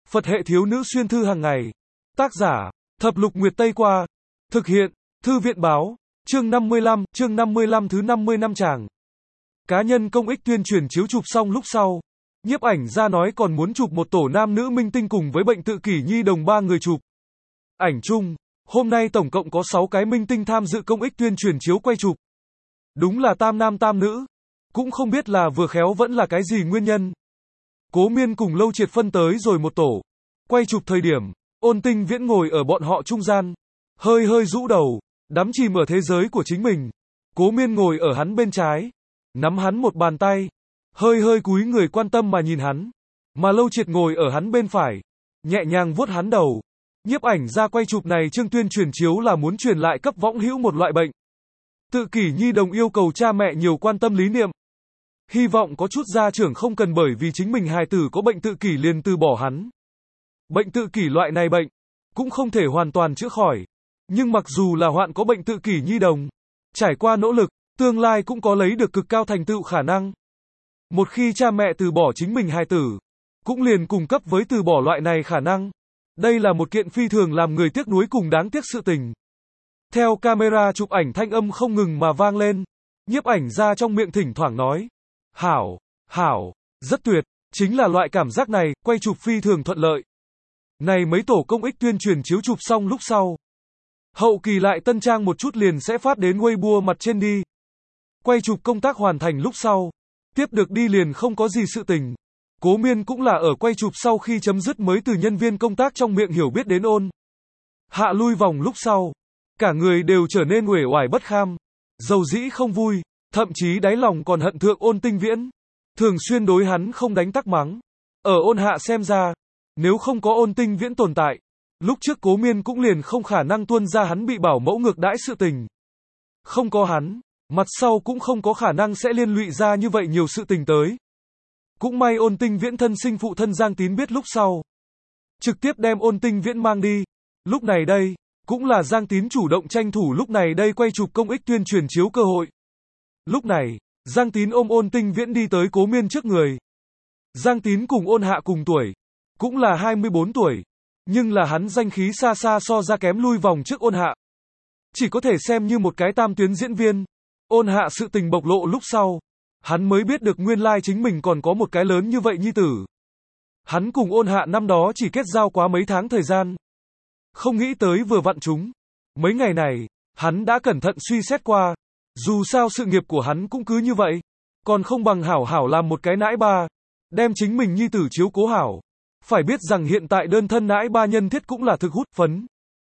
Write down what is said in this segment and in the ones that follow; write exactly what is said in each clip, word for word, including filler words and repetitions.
Phật hệ thiếu nữ xuyên thư hàng ngày. Tác giả, Thập Lục Nguyệt Tây Qua. Thực hiện, Thư viện Báo. Chương năm mươi lăm, chương năm mươi lăm thứ năm mươi năm chàng. Cá nhân công ích tuyên truyền chiếu chụp xong lúc sau. Nhiếp ảnh ra nói còn muốn chụp một tổ nam nữ minh tinh cùng với bệnh tự kỷ nhi đồng ba người chụp. Ảnh chung, hôm nay tổng cộng có sáu cái minh tinh tham dự công ích tuyên truyền chiếu quay chụp. Đúng là tam nam tam nữ. Cũng không biết là vừa khéo vẫn là cái gì nguyên nhân. Cố Miên cùng Lâu Triệt phân tới rồi một tổ. Quay chụp thời điểm, Ôn Tinh Viễn ngồi ở bọn họ trung gian. Hơi hơi rũ đầu, đắm chìm ở thế giới của chính mình. Cố Miên ngồi ở hắn bên trái. Nắm hắn một bàn tay. Hơi hơi cúi người quan tâm mà nhìn hắn. Mà Lâu Triệt ngồi ở hắn bên phải. Nhẹ nhàng vuốt hắn đầu. Nhiếp ảnh ra quay chụp này chương tuyên truyền chiếu là muốn truyền lại cấp võng hữu một loại bệnh. Tự kỷ nhi đồng yêu cầu cha mẹ nhiều quan tâm lý niệm. Hy vọng có chút gia trưởng không cần bởi vì chính mình hài tử có bệnh tự kỷ liền từ bỏ hắn. Bệnh tự kỷ loại này bệnh, cũng không thể hoàn toàn chữa khỏi. Nhưng mặc dù là hoạn có bệnh tự kỷ nhi đồng, trải qua nỗ lực, tương lai cũng có lấy được cực cao thành tựu khả năng. Một khi cha mẹ từ bỏ chính mình hài tử, cũng liền cùng cấp với từ bỏ loại này khả năng. Đây là một kiện phi thường làm người tiếc nuối cùng đáng tiếc sự tình. Theo camera chụp ảnh thanh âm không ngừng mà vang lên, nhiếp ảnh ra trong miệng thỉnh thoảng nói. Hảo, hảo, rất tuyệt, chính là loại cảm giác này, quay chụp phi thường thuận lợi. Này mấy tổ công ích tuyên truyền chiếu chụp xong lúc sau. Hậu kỳ lại tân trang một chút liền sẽ phát đến Weibo mặt trên đi. Quay chụp công tác hoàn thành lúc sau. Tiếp được đi liền không có gì sự tình. Cố Miên cũng là ở quay chụp sau khi chấm dứt mới từ nhân viên công tác trong miệng hiểu biết đến Ôn Hạ lui vòng lúc sau. Cả người đều trở nên uể oải bất kham. Dầu dĩ không vui. Thậm chí đáy lòng còn hận thượng Ôn Tinh Viễn. Thường xuyên đối hắn không đánh tắc mắng. Ở Ôn Hạ xem ra, nếu không có Ôn Tinh Viễn tồn tại, lúc trước Cố Miên cũng liền không khả năng tuôn ra hắn bị bảo mẫu ngược đãi sự tình. Không có hắn, mặt sau cũng không có khả năng sẽ liên lụy ra như vậy nhiều sự tình tới. Cũng may Ôn Tinh Viễn thân sinh phụ thân Giang Tín biết lúc sau. Trực tiếp đem Ôn Tinh Viễn mang đi. Lúc này đây, cũng là Giang Tín chủ động tranh thủ lúc này đây quay chụp công ích tuyên truyền chiếu cơ hội. Lúc này, Giang Tín ôm Ôn Tinh Viễn đi tới Cố Miên trước người. Giang Tín cùng Ôn Hạ cùng tuổi, cũng là hai mươi bốn tuổi, nhưng là hắn danh khí xa xa so ra kém lui vòng trước Ôn Hạ. Chỉ có thể xem như một cái tam tuyến diễn viên. Ôn Hạ sự tình bộc lộ lúc sau, hắn mới biết được nguyên lai chính mình còn có một cái lớn như vậy nhi tử. Hắn cùng Ôn Hạ năm đó chỉ kết giao quá mấy tháng thời gian. Không nghĩ tới vừa vặn chúng. Mấy ngày này, hắn đã cẩn thận suy xét qua. Dù sao sự nghiệp của hắn cũng cứ như vậy. Còn không bằng hảo hảo làm một cái nãi ba. Đem chính mình nhi tử chiếu cố hảo. Phải biết rằng hiện tại đơn thân nãi ba nhân thiết cũng là thực hút phấn.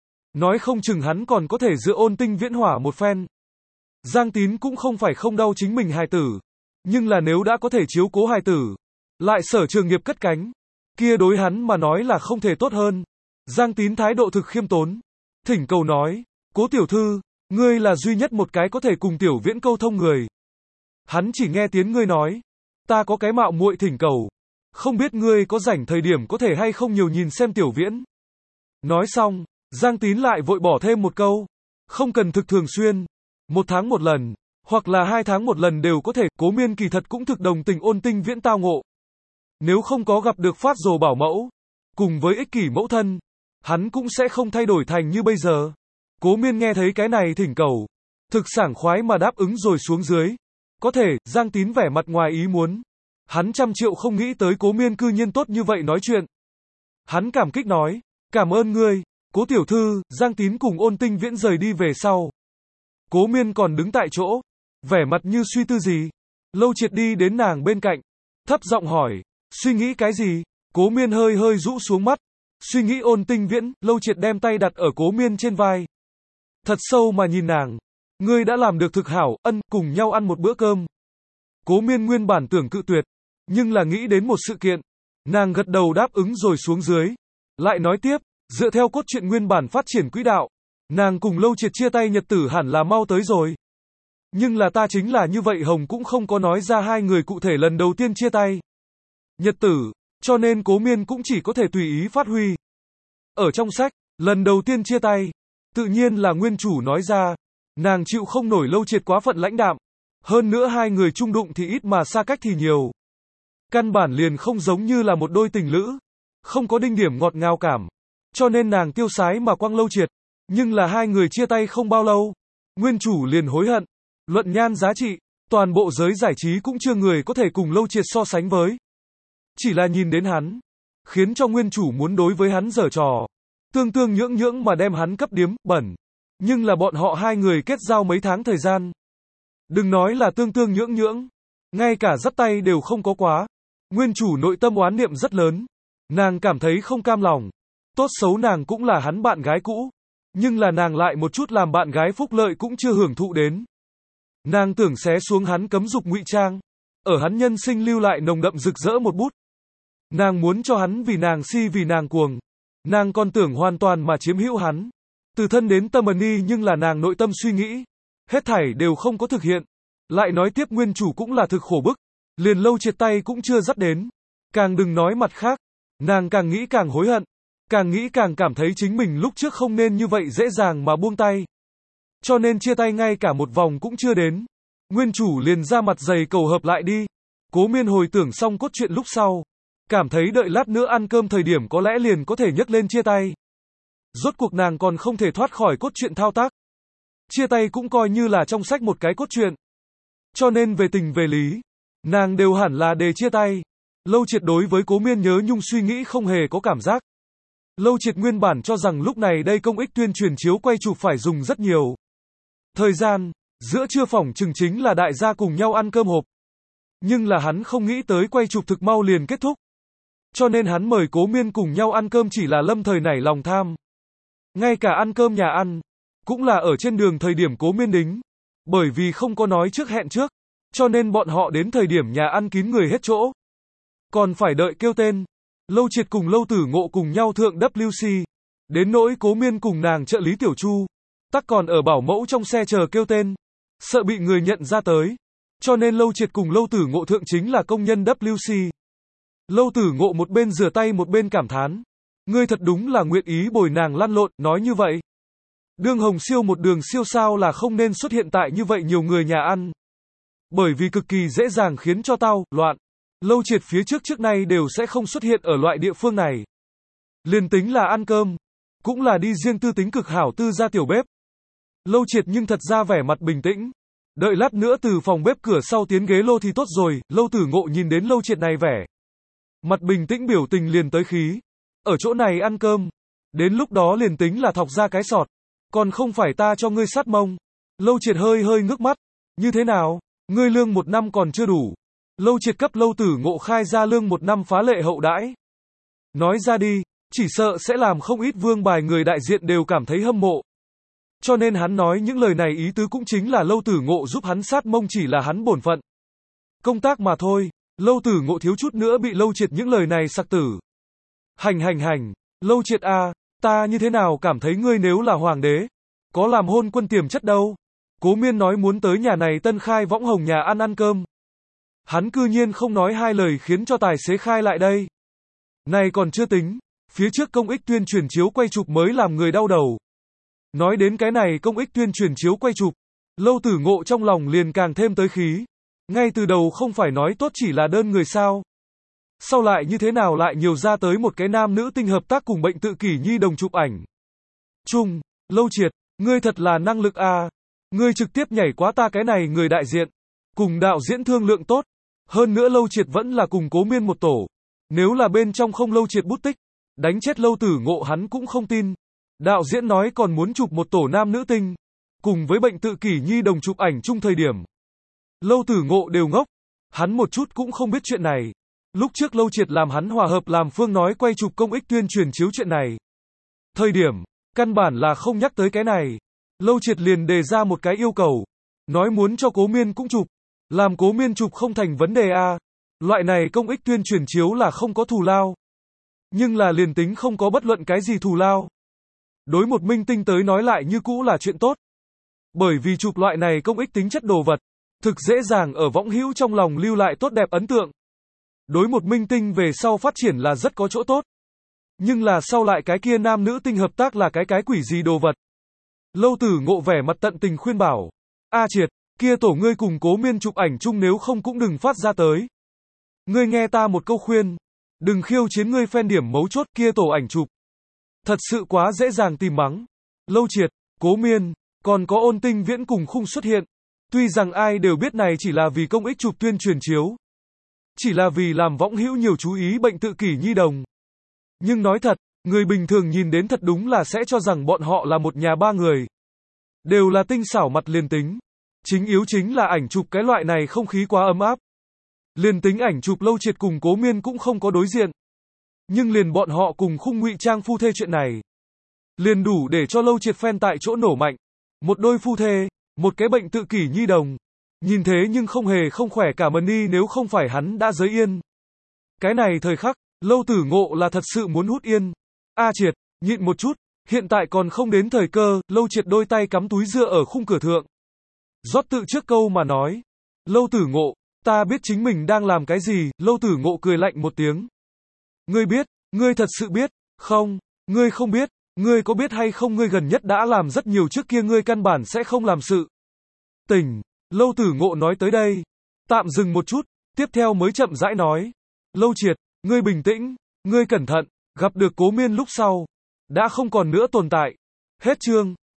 Nói không chừng hắn còn có thể dựa Ôn Tinh Viễn hỏa một phen. Giang Tín cũng không phải không đau chính mình hài tử. Nhưng là nếu đã có thể chiếu cố hài tử, lại sở trường nghiệp cất cánh, kia đối hắn mà nói là không thể tốt hơn. Giang Tín thái độ thực khiêm tốn. Thỉnh cầu nói, Cố tiểu thư, ngươi là duy nhất một cái có thể cùng Tiểu Viễn câu thông người. Hắn chỉ nghe tiếng ngươi nói. Ta có cái mạo muội thỉnh cầu. Không biết ngươi có rảnh thời điểm có thể hay không nhiều nhìn xem Tiểu Viễn. Nói xong, Giang Tín lại vội bỏ thêm một câu. Không cần thực thường xuyên. Một tháng một lần, hoặc là hai tháng một lần đều có thể. Cố Miên kỳ thật cũng thực đồng tình Ôn Tinh Viễn tao ngộ. Nếu không có gặp được phát rồ bảo mẫu, cùng với ích kỷ mẫu thân, hắn cũng sẽ không thay đổi thành như bây giờ. Cố Miên nghe thấy cái này thỉnh cầu, thực sảng khoái mà đáp ứng rồi xuống dưới. Có thể, Giang Tín vẻ mặt ngoài ý muốn. Hắn trăm triệu không nghĩ tới Cố Miên cư nhiên tốt như vậy nói chuyện. Hắn cảm kích nói, cảm ơn ngươi, Cố tiểu thư. Giang Tín cùng Ôn Tinh Viễn rời đi về sau. Cố Miên còn đứng tại chỗ, vẻ mặt như suy tư gì. Lâu Triệt đi đến nàng bên cạnh, thấp giọng hỏi, suy nghĩ cái gì? Cố Miên hơi hơi rũ xuống mắt, suy nghĩ Ôn Tinh Viễn. Lâu Triệt đem tay đặt ở Cố Miên trên vai, thật sâu mà nhìn nàng. Ngươi đã làm được thực hảo, ân, cùng nhau ăn một bữa cơm. Cố Miên nguyên bản tưởng cự tuyệt, nhưng là nghĩ đến một sự kiện, nàng gật đầu đáp ứng rồi xuống dưới. Lại nói tiếp, dựa theo cốt truyện nguyên bản phát triển quỹ đạo, nàng cùng Lâu Triệt chia tay nhật tử hẳn là mau tới rồi. Nhưng là ta chính là như vậy Hồng cũng không có nói ra hai người cụ thể lần đầu tiên chia tay nhật tử, cho nên Cố Miên cũng chỉ có thể tùy ý phát huy. Ở trong sách, lần đầu tiên chia tay, tự nhiên là nguyên chủ nói ra, nàng chịu không nổi Lâu Triệt quá phận lãnh đạm. Hơn nữa hai người chung đụng thì ít mà xa cách thì nhiều. Căn bản liền không giống như là một đôi tình lữ. không có đinh điểm ngọt ngào cảm. Cho nên nàng tiêu sái mà quăng Lâu Triệt. Nhưng là hai người chia tay không bao lâu. Nguyên chủ liền hối hận. Luận nhan giá trị, toàn bộ giới giải trí cũng chưa người có thể cùng Lâu Triệt so sánh với. Chỉ là nhìn đến hắn, khiến cho nguyên chủ muốn đối với hắn giở trò. Tương tương nhưỡng nhưỡng mà đem hắn cấp điếm, bẩn. Nhưng là bọn họ hai người kết giao mấy tháng thời gian. Đừng nói là tương tương nhưỡng nhưỡng. Ngay cả dắt tay đều không có quá. Nguyên chủ nội tâm oán niệm rất lớn. Nàng cảm thấy không cam lòng. Tốt xấu nàng cũng là hắn bạn gái cũ. Nhưng là nàng lại một chút làm bạn gái phúc lợi cũng chưa hưởng thụ đến. Nàng tưởng xé xuống hắn cấm dục ngụy trang. Ở hắn nhân sinh lưu lại nồng đậm rực rỡ một bút. Nàng muốn cho hắn vì nàng si vì nàng cuồng. Nàng còn tưởng hoàn toàn mà chiếm hữu hắn. Từ thân đến tâm ni, nhưng là nàng nội tâm suy nghĩ. Hết thảy đều không có thực hiện. Lại nói tiếp nguyên chủ cũng là thực khổ bức. Liền Lâu Triệt tay cũng chưa dắt đến. Càng đừng nói mặt khác. Nàng càng nghĩ càng hối hận. Càng nghĩ càng cảm thấy chính mình lúc trước không nên như vậy dễ dàng mà buông tay. Cho nên chia tay ngay cả một vòng cũng chưa đến. Nguyên chủ liền ra mặt dày cầu hợp lại đi. Cố Miên hồi tưởng xong cốt truyện lúc sau. Cảm thấy đợi lát nữa ăn cơm thời điểm có lẽ liền có thể nhấc lên chia tay. Rốt cuộc nàng còn không thể thoát khỏi cốt truyện thao tác. Chia tay cũng coi như là trong sách một cái cốt truyện. Cho nên về tình về lý, nàng đều hẳn là đề chia tay. Lâu Triệt đối với Cố Miên nhớ nhung suy nghĩ không hề có cảm giác. Lâu Triệt nguyên bản cho rằng lúc này đây công ích tuyên truyền chiếu quay chụp phải dùng rất nhiều thời gian, giữa trưa phỏng chừng chính là đại gia cùng nhau ăn cơm hộp. Nhưng là hắn không nghĩ tới quay chụp thực mau liền kết thúc. Cho nên hắn mời Cố Miên cùng nhau ăn cơm chỉ là lâm thời nảy lòng tham. Ngay cả ăn cơm nhà ăn, cũng là ở trên đường thời điểm Cố Miên đính. Bởi vì không có nói trước hẹn trước, cho nên bọn họ đến thời điểm nhà ăn kín người hết chỗ. Còn phải đợi kêu tên. Lâu Triệt cùng Lâu Tử Ngộ cùng nhau thượng W C. Đến nỗi Cố Miên cùng nàng trợ lý Tiểu Chu, tắc còn ở bảo mẫu trong xe chờ kêu tên. Sợ bị người nhận ra tới. Cho nên Lâu Triệt cùng Lâu Tử Ngộ thượng chính là công nhân W C. Lâu Tử Ngộ một bên rửa tay một bên cảm thán. Ngươi thật đúng là nguyện ý bồi nàng lăn lộn, nói như vậy. Đường Hồng Siêu một đường siêu sao là không nên xuất hiện tại như vậy nhiều người nhà ăn. Bởi vì cực kỳ dễ dàng khiến cho tao, loạn. Lâu Triệt phía trước trước nay đều sẽ không xuất hiện ở loại địa phương này. Liền tính là ăn cơm, cũng là đi riêng tư tính cực hảo tư ra tiểu bếp. Lâu Triệt nhưng thật ra vẻ mặt bình tĩnh. Đợi lát nữa từ phòng bếp cửa sau tiến ghế lô thì tốt rồi. Lâu Tử Ngộ nhìn đến Lâu Triệt này vẻ mặt bình tĩnh biểu tình liền tới khí. Ở chỗ này ăn cơm, đến lúc đó liền tính là thọc ra cái sọt, còn không phải ta cho ngươi sát mông. Lâu Triệt hơi hơi ngước mắt. Như thế nào? Ngươi lương một năm còn chưa đủ. Lâu Triệt cấp Lâu Tử Ngộ khai ra lương một năm phá lệ hậu đãi. Nói ra đi, chỉ sợ sẽ làm không ít vương bài người đại diện đều cảm thấy hâm mộ. Cho nên hắn nói những lời này ý tứ cũng chính là Lâu Tử Ngộ giúp hắn sát mông chỉ là hắn bổn phận. Công tác mà thôi. Lâu Tử Ngộ thiếu chút nữa bị Lâu Triệt những lời này sặc tử. Hành hành hành, Lâu Triệt a, ta như thế nào cảm thấy ngươi nếu là hoàng đế, có làm hôn quân tiềm chất đâu. Cố Miên nói muốn tới nhà này tân khai võng hồng nhà ăn ăn cơm. Hắn cư nhiên không nói hai lời khiến cho tài xế khai lại đây. Này còn chưa tính, phía trước công ích tuyên truyền chiếu quay chụp mới làm người đau đầu. Nói đến cái này công ích tuyên truyền chiếu quay chụp, Lâu Tử Ngộ trong lòng liền càng thêm tới khí. Ngay từ đầu không phải nói tốt chỉ là đơn người sao. Sau lại như thế nào lại nhiều ra tới một cái nam nữ tinh hợp tác cùng bệnh tự kỷ nhi đồng chụp ảnh. Chung, Lâu Triệt, ngươi thật là năng lực à. Ngươi trực tiếp nhảy quá ta cái này người đại diện. Cùng đạo diễn thương lượng tốt. Hơn nữa Lâu Triệt vẫn là cùng Cố Miên một tổ. Nếu là bên trong không Lâu Triệt bút tích, đánh chết Lâu Tử Ngộ hắn cũng không tin. Đạo diễn nói còn muốn chụp một tổ nam nữ tinh. Cùng với bệnh tự kỷ nhi đồng chụp ảnh chung thời điểm. Lâu Tử Ngộ đều ngốc. Hắn một chút cũng không biết chuyện này. Lúc trước Lâu Triệt làm hắn hòa hợp làm phương nói quay chụp công ích tuyên truyền chiếu chuyện này. Thời điểm, căn bản là không nhắc tới cái này. Lâu Triệt liền đề ra một cái yêu cầu. Nói muốn cho Cố Miên cũng chụp. Làm Cố Miên chụp không thành vấn đề a. Loại này công ích tuyên truyền chiếu là không có thù lao. Nhưng là liền tính không có bất luận cái gì thù lao. Đối một minh tinh tới nói lại như cũ là chuyện tốt. Bởi vì chụp loại này công ích tính chất đồ vật, thực dễ dàng ở võng hữu trong lòng lưu lại tốt đẹp ấn tượng. Đối một minh tinh về sau phát triển là rất có chỗ tốt. Nhưng là sau lại cái kia nam nữ tinh hợp tác là cái cái quỷ gì đồ vật. Lâu Tử Ngộ vẻ mặt tận tình khuyên bảo. A Triệt, kia tổ ngươi cùng Cố Miên chụp ảnh chung nếu không cũng đừng phát ra tới. Ngươi nghe ta một câu khuyên. Đừng khiêu chiến ngươi phen điểm mấu chốt kia tổ ảnh chụp. Thật sự quá dễ dàng tìm mắng. Lâu Triệt, Cố Miên, còn có Ôn Tinh Viễn cùng khung xuất hiện. Tuy rằng ai đều biết này chỉ là vì công ích chụp tuyên truyền chiếu. Chỉ là vì làm võng hữu nhiều chú ý bệnh tự kỷ nhi đồng. Nhưng nói thật, người bình thường nhìn đến thật đúng là sẽ cho rằng bọn họ là một nhà ba người. Đều là tinh xảo mặt liền tính. Chính yếu chính là ảnh chụp cái loại này không khí quá ấm áp. Liền tính ảnh chụp Lâu Triệt cùng Cố Miên cũng không có đối diện. Nhưng liền bọn họ cùng khung ngụy trang phu thê chuyện này. Liền đủ để cho Lâu Triệt fan tại chỗ nổ mạnh. Một đôi phu thê, một cái bệnh tự kỷ nhi đồng. Nhìn thế nhưng không hề không khỏe cả mần đi nếu không phải hắn đã giới yên. Cái này thời khắc, Lâu Tử Ngộ là thật sự muốn hút yên. A Triệt, nhịn một chút, hiện tại còn không đến thời cơ, Lâu Triệt đôi tay cắm túi dựa ở khung cửa thượng. Rót tự trước câu mà nói. Lâu Tử Ngộ, ta biết chính mình đang làm cái gì, Lâu Tử Ngộ cười lạnh một tiếng. Ngươi biết, ngươi thật sự biết, không, ngươi không biết, ngươi có biết hay không ngươi gần nhất đã làm rất nhiều trước kia ngươi căn bản sẽ không làm sự. Tỉnh, Lâu Tử Ngộ nói tới đây. Tạm dừng một chút, tiếp theo mới chậm rãi nói. Lâu Triệt, ngươi bình tĩnh, ngươi cẩn thận, gặp được Cố Miên lúc sau. Đã không còn nữa tồn tại. Hết chương.